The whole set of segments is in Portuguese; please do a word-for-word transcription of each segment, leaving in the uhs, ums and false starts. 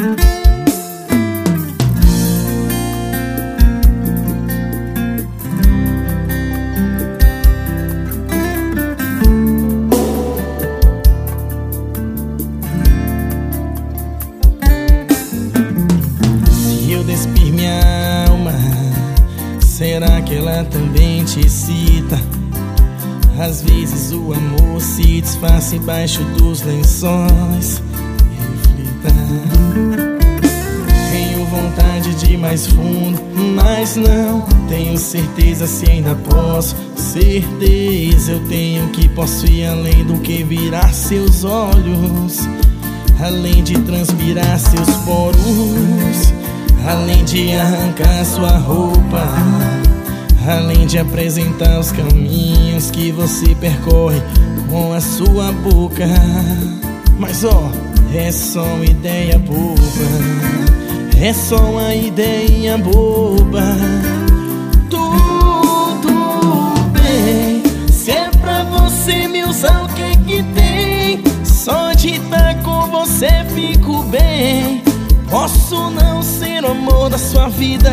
Despir minha alma, será que ela também te cita? Às vezes o amor se disfarça embaixo dos lençóis. Reflita. Tenho vontade de ir mais fundo, mas não tenho certeza se ainda posso. Certeza eu tenho que posso ir além do que virar seus olhos, além de transpirar seus poros, além de arrancar sua roupa, além de apresentar os caminhos que você percorre com a sua boca. Mas ó, é só uma ideia boba, é só uma ideinha boba. Tudo bem, se é pra você me usar, o que que tem? Só de estar com você fico bem. Posso não ser o amor da sua vida.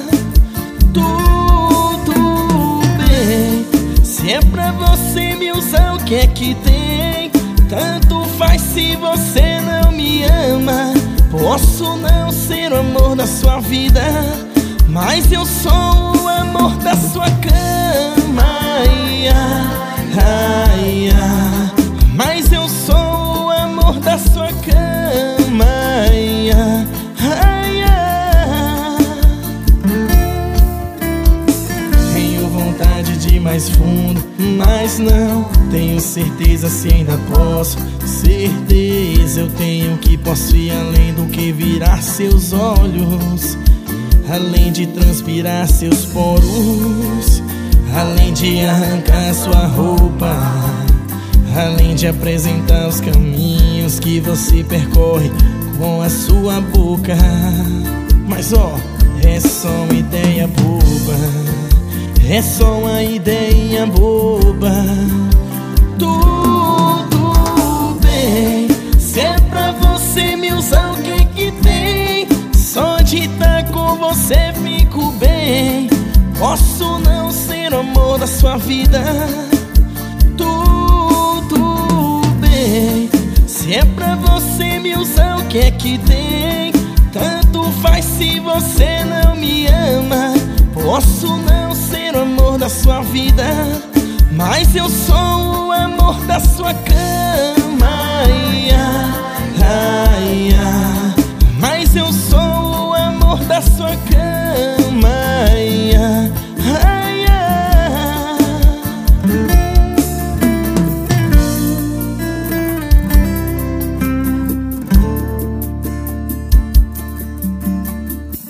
Tudo bem, se é pra você me usar, o que é que tem? Tanto faz se você não me ama. Posso não ser o amor da sua vida, mas eu sou o amor da sua cama. Ai, ai, ai. Mas eu sou o amor da sua cama. Ai, ai, ai. Tenho vontade de ir mais fundo, mas não tenho certeza se ainda posso. Certeza eu tenho que posso ir além do que virar seus olhos, além de transpirar seus poros, além de arrancar sua roupa, além de apresentar os caminhos que você percorre com a sua boca. Mas ó, é só uma ideia boba, é só uma ideinha boba. Tudo bem, se é pra você me usar, o que que tem? Só de estar com você fico bem. Posso não ser o amor da sua vida. Tudo bem, se é pra você me usar, o que é que tem? Tanto faz se você não me ama. Posso não ser o amor da sua vida, mas eu sou o amor da sua cama. Ai, ai, ai.